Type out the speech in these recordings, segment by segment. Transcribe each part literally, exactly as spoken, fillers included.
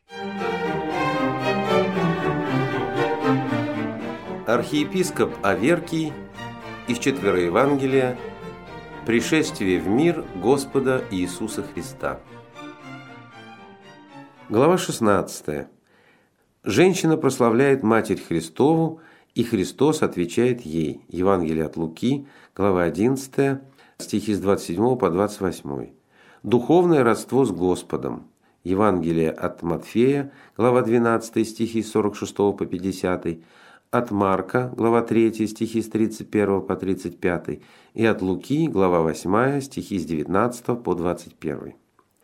Архиепископ Аверкий из Четвероевангелия «Пришествие в мир Господа Иисуса Христа». Глава шестнадцатая. Женщина прославляет Матерь Христову, и Христос отвечает ей. Евангелие от Луки, глава одиннадцатая, стихи с двадцать седьмого по двадцать восьмой. Духовное родство с Господом. Евангелие от Матфея, глава двенадцатая, стихи с сорок шестого по пятидесятый. От Марка, глава третья, стихи с тридцать первого по тридцать пятый. И от Луки, глава восьмая, стихи с девятнадцатого по двадцать первый.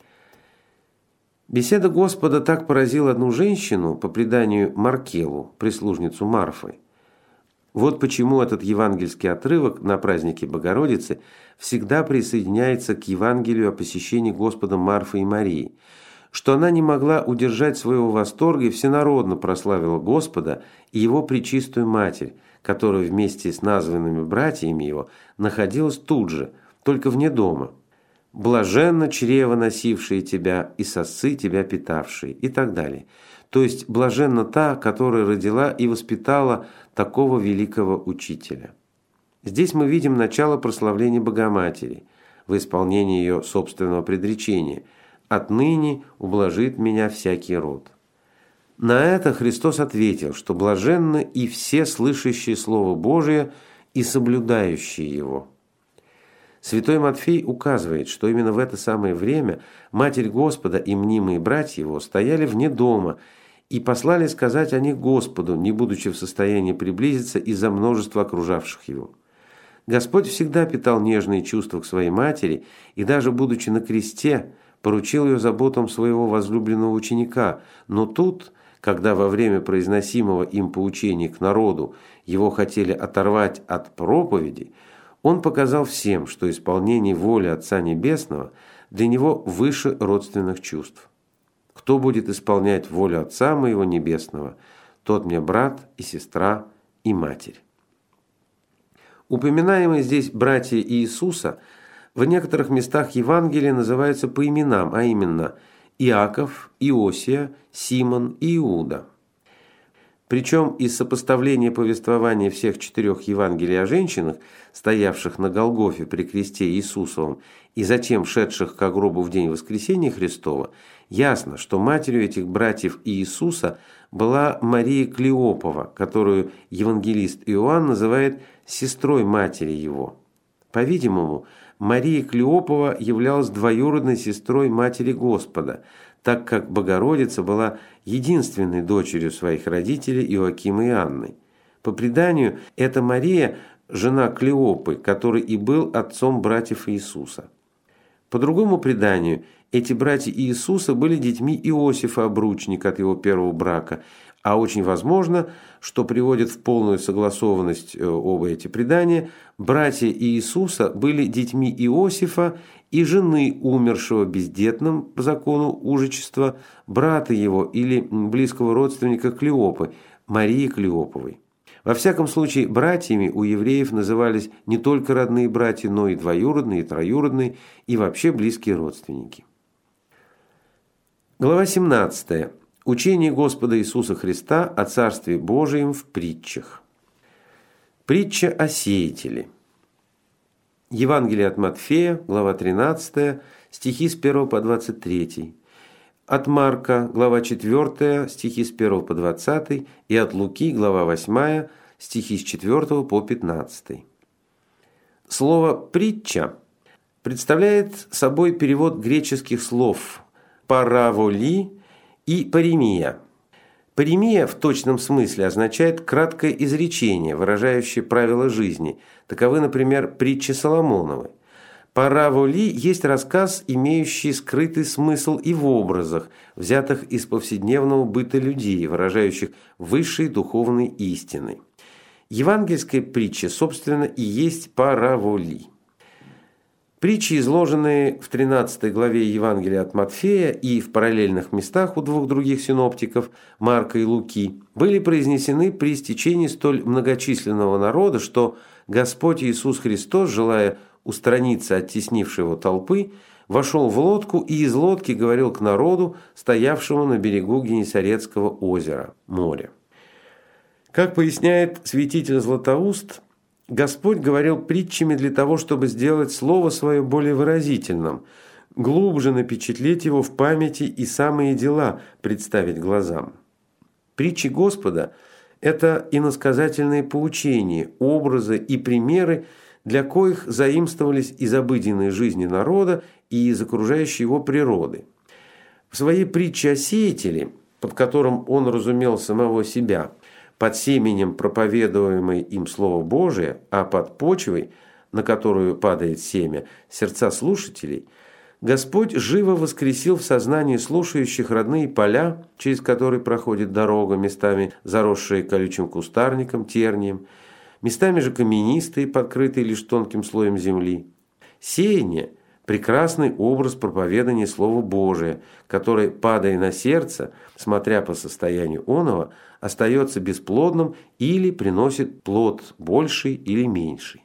Беседа Господа так поразила одну женщину, по преданию Маркелу, прислужницу Марфы. Вот почему этот евангельский отрывок на празднике Богородицы всегда присоединяется к Евангелию о посещении Господом Марфы и Марии, что она не могла удержать своего восторга и всенародно прославила Господа и Его пречистую Матерь, которая вместе с названными братьями Его находилась тут же, только вне дома. «Блаженно чрево, носившее тебя, и сосцы тебя питавшие», и так далее. То есть блаженна та, которая родила и воспитала такого великого учителя. Здесь мы видим начало прославления Богоматери в исполнении ее собственного предречения: «Отныне ублажит меня всякий род». На это Христос ответил, что блаженны и все слышащие Слово Божие и соблюдающие его. Святой Матфей указывает, что именно в это самое время Матерь Господа и мнимые братья его стояли вне дома и послали сказать о них Господу, не будучи в состоянии приблизиться из-за множества окружавших его. Господь всегда питал нежные чувства к своей матери и даже будучи на кресте, поручил ее заботам своего возлюбленного ученика, но тут, когда во время произносимого им поучения к народу его хотели оторвать от проповеди, он показал всем, что исполнение воли Отца Небесного для него выше родственных чувств. «Кто будет исполнять волю Отца моего Небесного, тот мне брат и сестра и матерь». Упоминаемые здесь братья Иисуса в некоторых местах Евангелия называются по именам, а именно Иаков, Иосия, Симон и Иуда. Причем из сопоставления повествования всех четырех Евангелий о женщинах, стоявших на Голгофе при кресте Иисусовом и затем шедших ко гробу в день воскресения Христова, ясно, что матерью этих братьев Иисуса была Мария Клеопова, которую евангелист Иоанн называет сестрой матери его. По-видимому, Мария Клеопова являлась двоюродной сестрой матери Господа, так как Богородица была единственной дочерью своих родителей Иоакима и Анны. По преданию, эта Мария – жена Клеопы, который и был отцом братьев Иисуса. По другому преданию, эти братья Иисуса были детьми Иосифа, обручника от его первого брака, а очень возможно, что приводит в полную согласованность оба эти предания, братья Иисуса были детьми Иосифа и жены умершего бездетным по закону ужичества брата его или близкого родственника Клеопы, Марии Клеоповой. Во всяком случае, братьями у евреев назывались не только родные братья, но и двоюродные, и троюродные, и вообще близкие родственники. Глава семнадцатая. Учение Господа Иисуса Христа о Царстве Божием в притчах. Притча о сеятеле. Евангелие от Матфея, глава тринадцатая, стихи с первого по двадцать третий. От Марка, глава четвёртая, стихи с первого по двадцатый, и от Луки, глава восьмая, стихи с четвёртого по пятнадцатый. Слово «притча» представляет собой перевод греческих слов «параволи» и «паремия». Паремия в точном смысле означает краткое изречение, выражающее правила жизни. Таковы, например, притчи Соломоновы. Параволи есть рассказ, имеющий скрытый смысл и в образах, взятых из повседневного быта людей, выражающих высшие духовные истины. Евангельская притча, собственно, и есть параволи. Притчи, изложенные в тринадцатой главе Евангелия от Матфея и в параллельных местах у двух других синоптиков, Марка и Луки, были произнесены при стечении столь многочисленного народа, что Господь Иисус Христос, желая устраниться от теснившей его толпы, вошел в лодку и из лодки говорил к народу, стоявшему на берегу Генесарецкого озера, моря. Как поясняет святитель Златоуст, Господь говорил притчами для того, чтобы сделать слово свое более выразительным, глубже напечатлеть его в памяти и самые дела представить глазам. Притчи Господа – это иносказательные поучения, образы и примеры, для коих заимствовались из обыденной жизни народа и из окружающей его природы. В своей притче о сеятеле, под которым он разумел самого себя, под семенем проповедуемое им Слово Божие, а под почвой, на которую падает семя, сердца слушателей, Господь живо воскресил в сознании слушающих родные поля, через которые проходит дорога, местами заросшие колючим кустарником, тернием, местами же каменистые, покрытые лишь тонким слоем земли. Сеяние – прекрасный образ проповедания Слова Божия, который, падая на сердце, смотря по состоянию оного, остается бесплодным или приносит плод больший или меньший.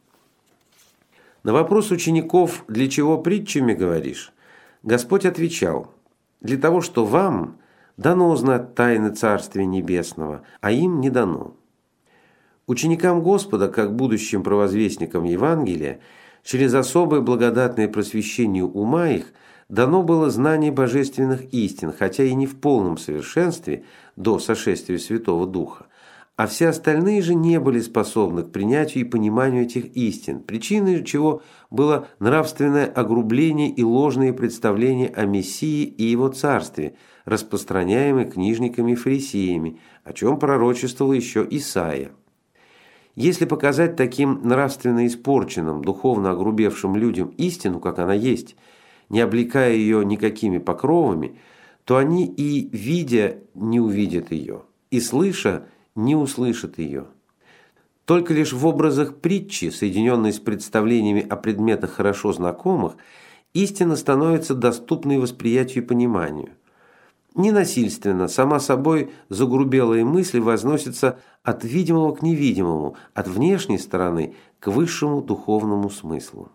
На вопрос учеников «Для чего притчами говоришь?» Господь отвечал: «Для того, что вам дано узнать тайны Царствия Небесного, а им не дано». Ученикам Господа, как будущим провозвестникам Евангелия, через особое благодатное просвещение ума их дано было знание божественных истин, хотя и не в полном совершенстве до сошествия Святого Духа, а все остальные же не были способны к принятию и пониманию этих истин, причиной чего было нравственное огрубление и ложные представления о Мессии и Его Царстве, распространяемые книжниками и фарисеями, о чем пророчествовал еще Исаия. Если показать таким нравственно испорченным, духовно огрубевшим людям истину, как она есть, не облекая ее никакими покровами, то они и видя не увидят ее, и слыша не услышат ее. Только лишь в образах притчи, соединенной с представлениями о предметах хорошо знакомых, истина становится доступной восприятию и пониманию. Ненасильственно, сама собой загрубелые мысли возносятся от видимого к невидимому, от внешней стороны к высшему духовному смыслу.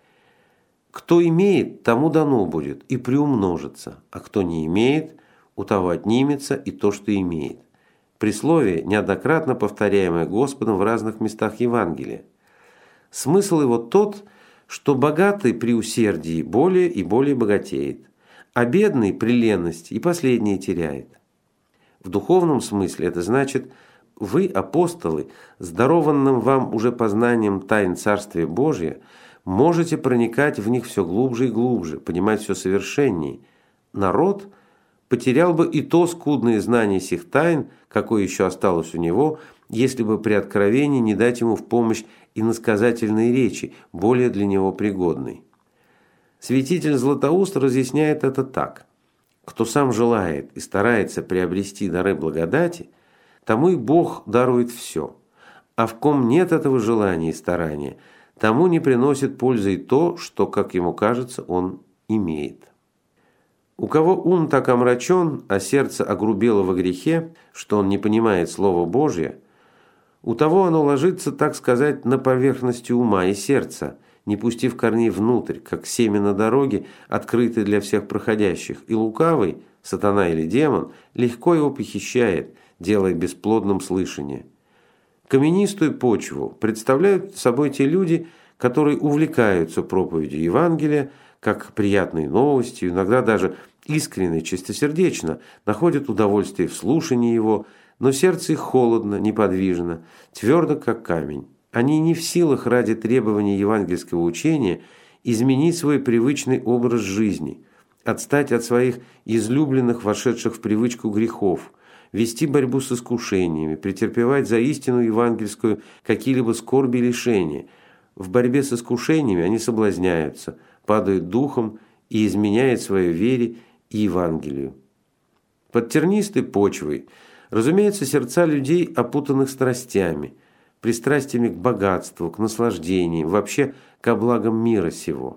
Кто имеет, тому дано будет и приумножится, а кто не имеет, у того отнимется и то, что имеет. Присловие, неоднократно повторяемое Господом в разных местах Евангелия. Смысл его тот, что богатый при усердии более и более богатеет, а бедный при ленности и последнее теряет. В духовном смысле это значит: вы, апостолы, с дарованным вам уже познанием тайн Царствия Божия, можете проникать в них все глубже и глубже, понимать все совершеннее. Народ потерял бы и то скудное знание сих тайн, какое еще осталось у него, если бы при откровении не дать ему в помощь иносказательные речи, более для него пригодной. Святитель Златоуст разъясняет это так: кто сам желает и старается приобрести дары благодати, тому и Бог дарует все, а в ком нет этого желания и старания, тому не приносит пользы и то, что, как ему кажется, он имеет. У кого ум так омрачен, а сердце огрубело во грехе, что он не понимает Слова Божия, у того оно ложится, так сказать, на поверхности ума и сердца, не пустив корней внутрь, как семя на дороге, открытое для всех проходящих, и лукавый, сатана или демон, легко его похищает, делая бесплодным слышание. Каменистую почву представляют собой те люди, которые увлекаются проповедью Евангелия, как приятной новостью, иногда даже искренне и чистосердечно, находят удовольствие в слушании его, но сердце их холодно, неподвижно, твердо, как камень. Они не в силах ради требований евангельского учения изменить свой привычный образ жизни, отстать от своих излюбленных, вошедших в привычку грехов, вести борьбу с искушениями, претерпевать за истину евангельскую какие-либо скорби и лишения. В борьбе с искушениями они соблазняются, падают духом и изменяют своей вере и Евангелию. Под тернистой почвой, разумеется, сердца людей, опутанных страстями, пристрастиями к богатству, к наслаждениям, вообще ко благам мира сего.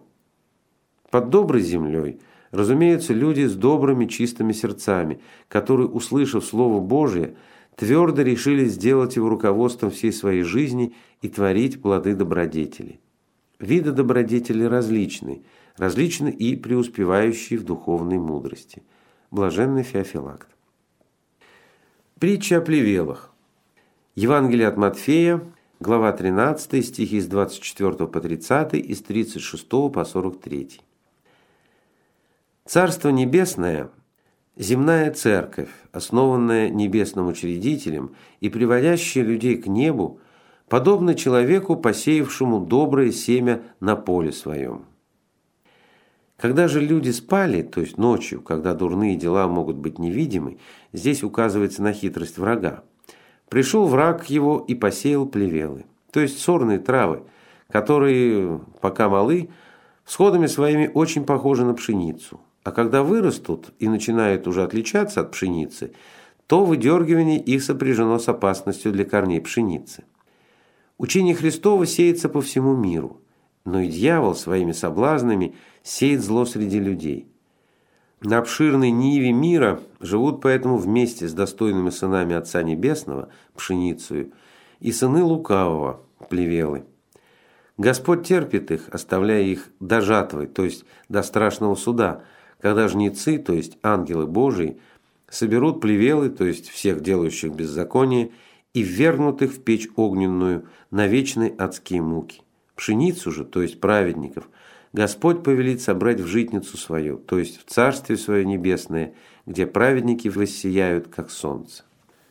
Под доброй землей, разумеется, люди с добрыми чистыми сердцами, которые, услышав Слово Божие, твердо решили сделать его руководством всей своей жизни и творить плоды добродетели. Виды добродетели различны, различны и преуспевающие в духовной мудрости. Блаженный Феофилакт. Притча о плевелах. Евангелие от Матфея, глава тринадцатая, стихи с двадцать четвёртого по тридцатый и с тридцать шестого по сорок третий. Царство Небесное – земная церковь, основанная небесным учредителем и приводящая людей к небу, подобно человеку, посеявшему доброе семя на поле своем. Когда же люди спали, то есть ночью, когда дурные дела могут быть невидимы, здесь указывается на хитрость врага. Пришел враг его и посеял плевелы, то есть сорные травы, которые, пока малы, всходами своими очень похожи на пшеницу. А когда вырастут и начинают уже отличаться от пшеницы, то выдергивание их сопряжено с опасностью для корней пшеницы. Учение Христово сеется по всему миру, но и дьявол своими соблазнами сеет зло среди людей. На обширной ниве мира живут поэтому вместе с достойными сынами Отца Небесного, пшеницею, и сыны лукавого, плевелы. Господь терпит их, оставляя их до жатвы, то есть до страшного суда, когда жнецы, то есть ангелы Божии, соберут плевелы, то есть всех делающих беззаконие, и ввергнут их в печь огненную на вечные адские муки. Пшеницу же, то есть праведников, Господь повелит собрать в житницу свою, то есть в Царствие свое небесное, где праведники воссияют, как солнце.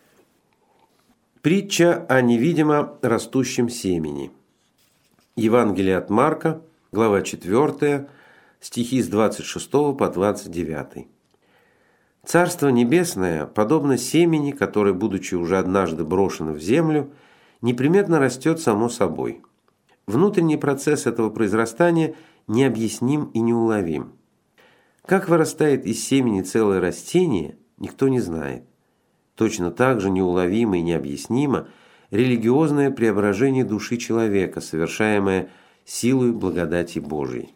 Притча о невидимо растущем семени. Евангелие от Марка, глава четвёртая, стихи с двадцать шестого по двадцать девятый. Царство Небесное подобно семени, которое, будучи уже однажды брошено в землю, неприметно растет само собой. Внутренний процесс этого произрастания необъясним и неуловим. Как вырастает из семени целое растение, никто не знает. Точно так же неуловимо и необъяснимо религиозное преображение души человека, совершаемое силой благодати Божией.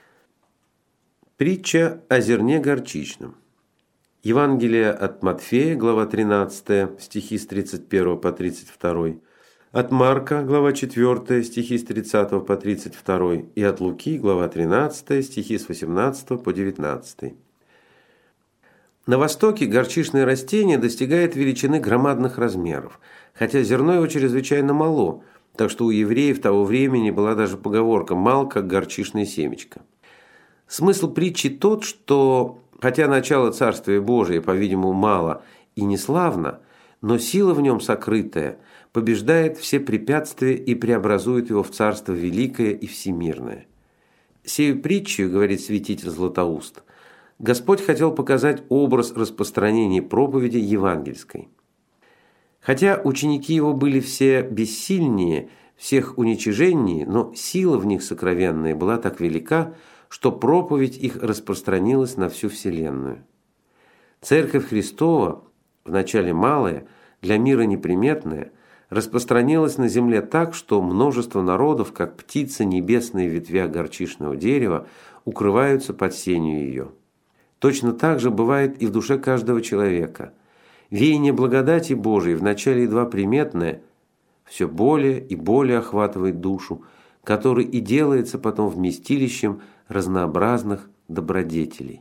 Притча о зерне горчичном. Евангелие от Матфея, глава тринадцатая, стихи с тридцать первого по тридцать второй, от Марка, глава четвёртая, стихи с тридцатого по тридцать второй, и от Луки, глава тринадцатая, стихи с восемнадцатого по девятнадцатый. На Востоке горчичное растение достигает величины громадных размеров, хотя зерно его чрезвычайно мало, так что у евреев того времени была даже поговорка «мал, как горчичное семечко». Смысл притчи тот, что хотя начало Царствия Божия, по-видимому, мало и неславно, но сила в нем сокрытая побеждает все препятствия и преобразует его в царство великое и всемирное. Сею притчу, говорит святитель Златоуст, Господь хотел показать образ распространения проповеди евангельской. Хотя ученики его были все бессильнее, всех уничиженнее, но сила в них сокровенная была так велика, что проповедь их распространилась на всю вселенную. Церковь Христова, вначале малая, для мира неприметная, распространилась на земле так, что множество народов, как птицы небесные в ветвях горчичного дерева, укрываются под сенью ее. Точно так же бывает и в душе каждого человека. Веяние благодати Божией, вначале едва приметное, все более и более охватывает душу, который и делается потом вместилищем разнообразных добродетелей.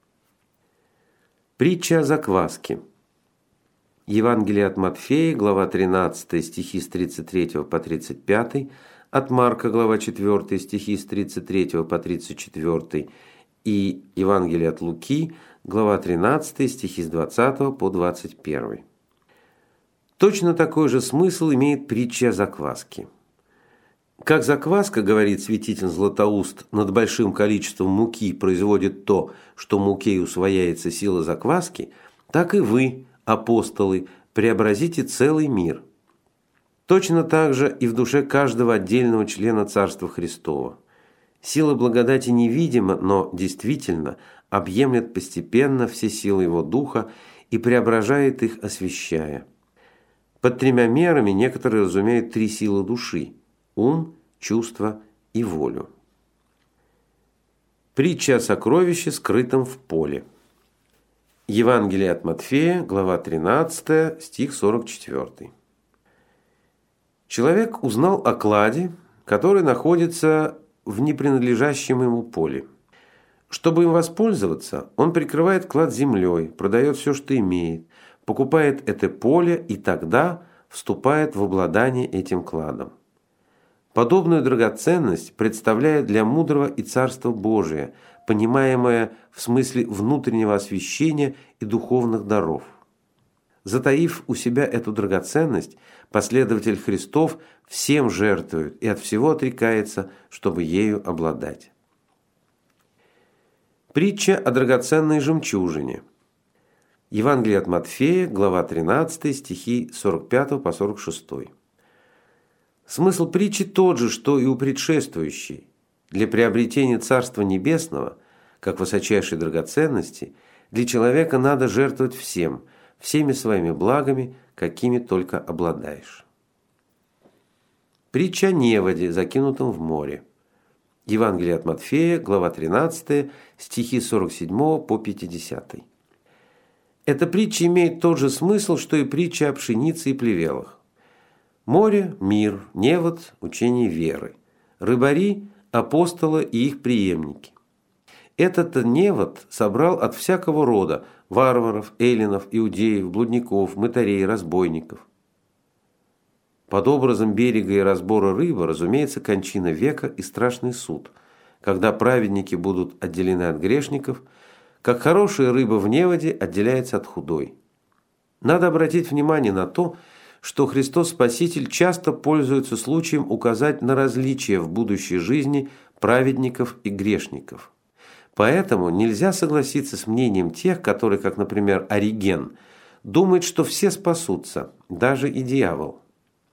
Притча о закваске. Евангелие от Матфея, глава тринадцатая, стихи с тридцать третьего по тридцать пятый, от Марка, глава четвёртая, стихи с тридцать третьего по тридцать четвёртый, и Евангелие от Луки, глава тринадцатая, стихи с двадцатого по двадцать первый. Точно такой же смысл имеет притча о закваске. Как закваска, говорит святитель Златоуст, над большим количеством муки производит то, что мукей усвояется сила закваски, так и вы, апостолы, преобразите целый мир. Точно так же и в душе каждого отдельного члена Царства Христова. Сила благодати невидима, но действительно объемлет постепенно все силы его духа и преображает их, освящая. Под тремя мерами некоторые разумеют три силы души – ум, чувство и волю. Притча о сокровище, скрытом в поле. Евангелие от Матфея, глава тринадцатая, стих сорок четвёртый. Человек узнал о кладе, который находится в непринадлежащем ему поле. Чтобы им воспользоваться, он прикрывает клад землей, продает все, что имеет, покупает это поле и тогда вступает в обладание этим кладом. Подобную драгоценность представляет для мудрого и Царство Божие, понимаемое в смысле внутреннего освящения и духовных даров. Затаив у себя эту драгоценность, последователь Христов всем жертвует и от всего отрекается, чтобы ею обладать. Притча о драгоценной жемчужине. Евангелие от Матфея, глава тринадцатая, стихи сорок пятый по сорок шестой. Смысл притчи тот же, что и у предшествующей. Для приобретения Царства Небесного, как высочайшей драгоценности, для человека надо жертвовать всем, всеми своими благами, какими только обладаешь. Притча о неводе, закинутом в море. Евангелие от Матфея, глава тринадцатая, стихи сорок седьмой по пятидесятый. Эта притча имеет тот же смысл, что и притча о пшенице и плевелах. Море – мир, невод – учение веры, рыбари – апостолы и их преемники. Этот невод собрал от всякого рода варваров, эллинов, иудеев, блудников, мытарей, разбойников. Под образом берега и разбора рыбы, разумеется, кончина века и страшный суд, когда праведники будут отделены от грешников, как хорошая рыба в неводе отделяется от худой. Надо обратить внимание на то, что Христос Спаситель часто пользуется случаем указать на различия в будущей жизни праведников и грешников. Поэтому нельзя согласиться с мнением тех, которые, как, например, Ориген, думают, что все спасутся, даже и дьявол.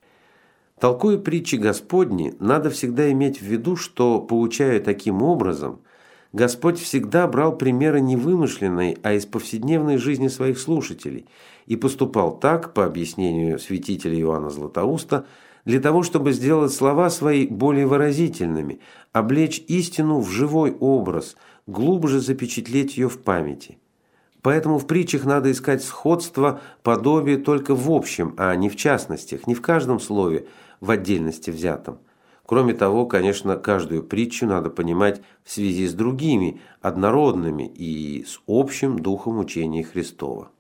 Толкуя притчи Господни, надо всегда иметь в виду, что, поучая таким образом, Господь всегда брал примеры не вымышленной, а из повседневной жизни своих слушателей и поступал так, по объяснению святителя Иоанна Златоуста, для того, чтобы сделать слова свои более выразительными, облечь истину в живой образ, глубже запечатлеть ее в памяти. Поэтому в притчах надо искать сходство, подобие только в общем, а не в частностях, не в каждом слове, в отдельности взятом. Кроме того, конечно, каждую притчу надо понимать в связи с другими, однородными и с общим духом учения Христова.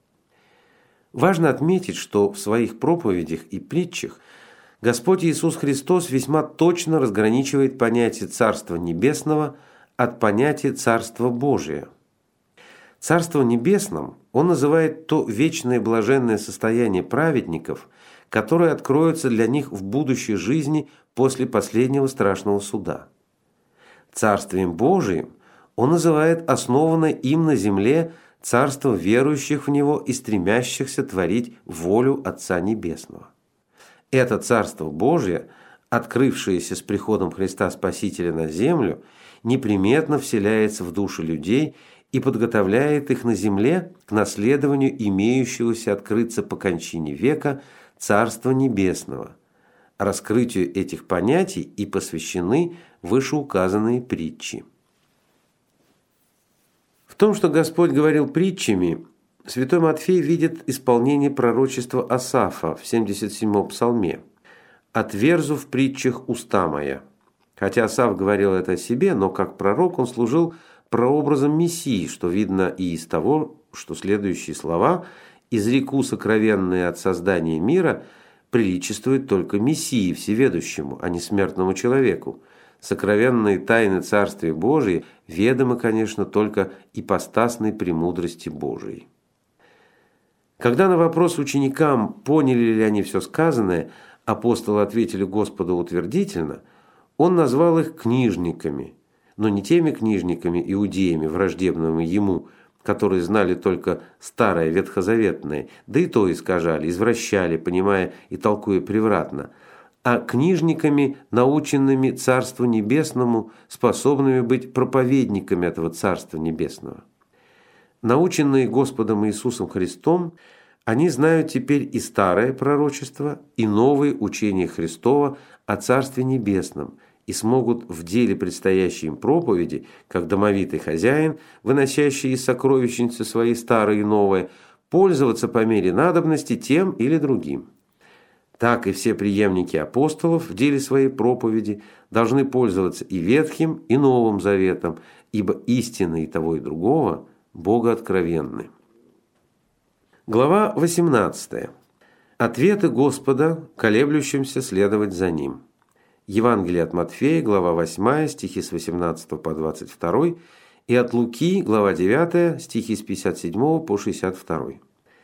Важно отметить, что в своих проповедях и притчах Господь Иисус Христос весьма точно разграничивает понятие Царства Небесного от понятия Царства Божия. Царством Небесным Он называет то вечное блаженное состояние праведников, которое откроется для них в будущей жизни после последнего страшного суда. Царствием Божиим Он называет основанное им на земле царство верующих в Него и стремящихся творить волю Отца Небесного. Это Царство Божие, открывшееся с приходом Христа Спасителя на землю, неприметно вселяется в души людей и подготовляет их на земле к наследованию имеющегося открыться по кончине века Царства Небесного. Раскрытию этих понятий и посвящены вышеуказанные притчи. В том, что Господь говорил притчами, святой Матфей видит исполнение пророчества Асафа в семьдесят седьмом псалме «Отверзу в притчах уста моя». Хотя Асаф говорил это о себе, но как пророк он служил прообразом Мессии, что видно и из того, что следующие слова «изреку сокровенные от создания мира» приличествуют только Мессии Всеведущему, а не смертному человеку. Сокровенные тайны Царствия Божия ведомы, конечно, только ипостасной премудрости Божией. Когда на вопрос ученикам, поняли ли они все сказанное, апостолы ответили Господу утвердительно, он назвал их книжниками, но не теми книжниками, иудеями, враждебными ему, которые знали только старое ветхозаветное, да и то искажали, извращали, понимая и толкуя превратно, а книжниками, наученными Царству Небесному, способными быть проповедниками этого Царства Небесного. Наученные Господом Иисусом Христом, они знают теперь и старое пророчество, и новые учения Христова о Царстве Небесном, и смогут в деле предстоящей им проповеди, как домовитый хозяин, выносящий из сокровищницы свои старые и новые, пользоваться по мере надобности тем или другим. Так и все преемники апостолов в деле своей проповеди должны пользоваться и Ветхим, и Новым Заветом, ибо истины и того и другого богооткровенны. Глава восемнадцатая. Ответы Господа, колеблющимся следовать за Ним. Евангелие от Матфея, глава восьмая, стихи с восемнадцатого по двадцать второй, и от Луки, глава девятая, стихи с пятьдесят седьмого по шестьдесят второй.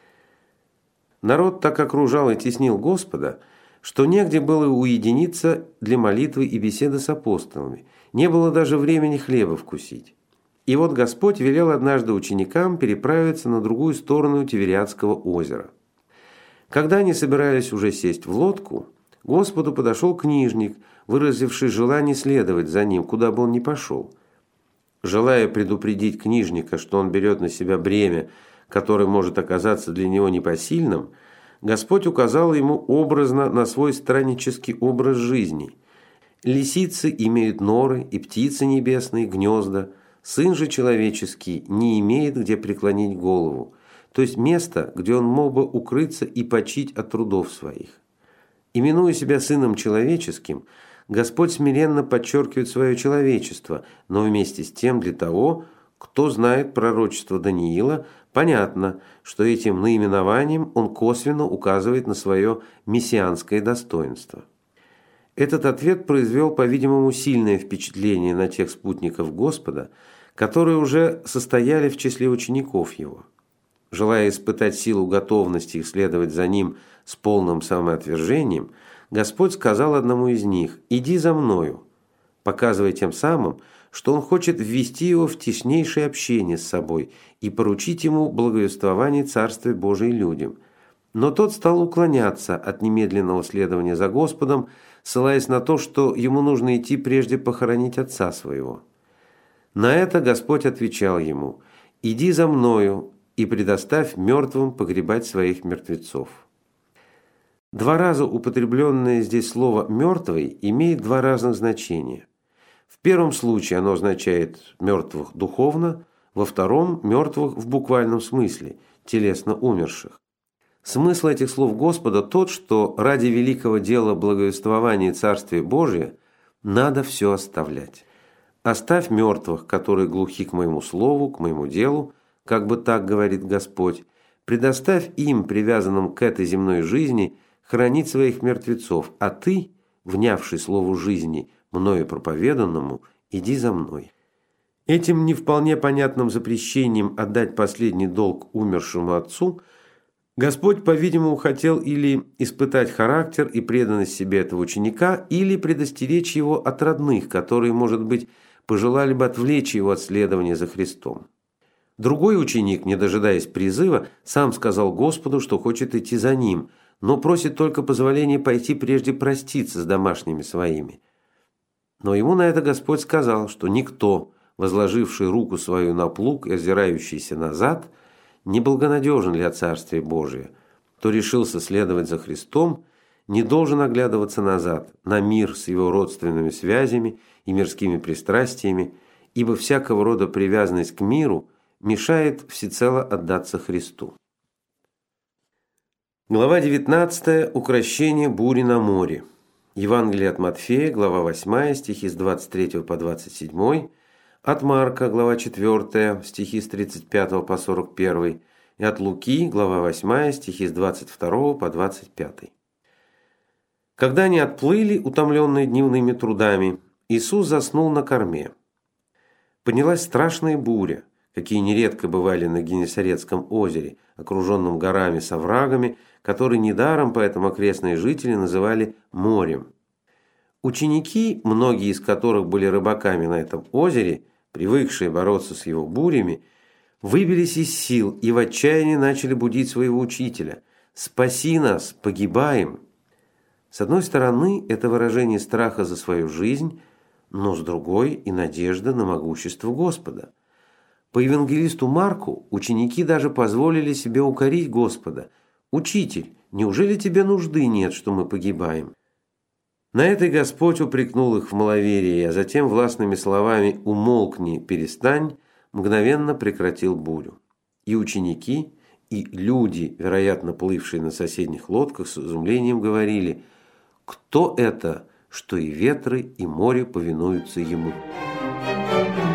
Народ так окружал и теснил Господа, что негде было уединиться для молитвы и беседы с апостолами, не было даже времени хлеба вкусить. И вот Господь велел однажды ученикам переправиться на другую сторону Тивериадского озера. Когда они собирались уже сесть в лодку, Господу подошел книжник, выразивший желание следовать за ним, куда бы он ни пошел. Желая предупредить книжника, что он берет на себя бремя, которое может оказаться для него непосильным, Господь указал ему образно на свой страннический образ жизни. Лисицы имеют норы, и птицы небесные – гнезда, сын же человеческий не имеет где преклонить голову, то есть место, где он мог бы укрыться и почить от трудов своих. Именуя себя сыном человеческим, Господь смиренно подчеркивает свое человечество, но вместе с тем для того, кто знает пророчество Даниила, понятно, что этим наименованием он косвенно указывает на свое мессианское достоинство. Этот ответ произвел, по-видимому, сильное впечатление на тех спутников Господа, которые уже состояли в числе учеников Его. Желая испытать силу готовности их следовать за Ним с полным самоотвержением, Господь сказал одному из них: «Иди за Мною», показывая тем самым, что Он хочет ввести его в теснейшее общение с собой и поручить ему благовествование Царствия Божия людям. Но тот стал уклоняться от немедленного следования за Господом, ссылаясь на то, что ему нужно идти прежде похоронить отца своего. На это Господь отвечал ему: «Иди за Мною и предоставь мертвым погребать своих мертвецов». Два раза употребленное здесь слово «мертвый» имеет два разных значения. В первом случае оно означает «мертвых духовно», во втором – «мертвых» в буквальном смысле, телесно умерших. Смысл этих слов Господа тот, что ради великого дела благовествования Царствия Божия надо все оставлять. «Оставь мертвых, которые глухи к моему слову, к моему делу», как бы так говорит Господь, «предоставь им, привязанным к этой земной жизни, хранить своих мертвецов, а ты, внявший слову жизни, мною проповеданному, иди за мной». Этим не вполне понятным запрещением отдать последний долг умершему отцу Господь, по-видимому, хотел или испытать характер и преданность себе этого ученика, или предостеречь его от родных, которые, может быть, пожелали бы отвлечь его от следования за Христом. Другой ученик, не дожидаясь призыва, сам сказал Господу, что хочет идти за ним, но просит только позволения пойти прежде проститься с домашними своими. Но ему на это Господь сказал, что никто, возложивший руку свою на плуг и озирающийся назад, неблагонадежен для Царствия Божия, кто решился следовать за Христом, не должен оглядываться назад, на мир с его родственными связями и мирскими пристрастиями, ибо всякого рода привязанность к миру мешает всецело отдаться Христу. Глава девятнадцатая. Укрощение бури на море. Евангелие от Матфея, глава восьмая, стихи с двадцать третьего по двадцать седьмой, от Марка, глава четвёртая, стихи с тридцать пятого по сорок первый, и от Луки, глава восьмая, стихи с двадцать второго по двадцать пятый. Когда они отплыли, утомленные дневными трудами, Иисус заснул на корме. Поднялась страшная буря, какие нередко бывали на Генесарецком озере, окруженном горами с оврагами, который недаром поэтому окрестные жители называли морем. Ученики, многие из которых были рыбаками на этом озере, привыкшие бороться с его бурями, выбились из сил и в отчаянии начали будить своего учителя: «Спаси нас, погибаем!» С одной стороны, это выражение страха за свою жизнь, но с другой и надежда на могущество Господа. По евангелисту Марку ученики даже позволили себе укорить Господа: «Учитель, неужели тебе нужды нет, что мы погибаем?» На это Господь упрекнул их в маловерии, а затем властными словами «умолкни, перестань» мгновенно прекратил бурю. И ученики, и люди, вероятно, плывшие на соседних лодках, с изумлением говорили: «Кто это, что и ветры, и море повинуются ему?»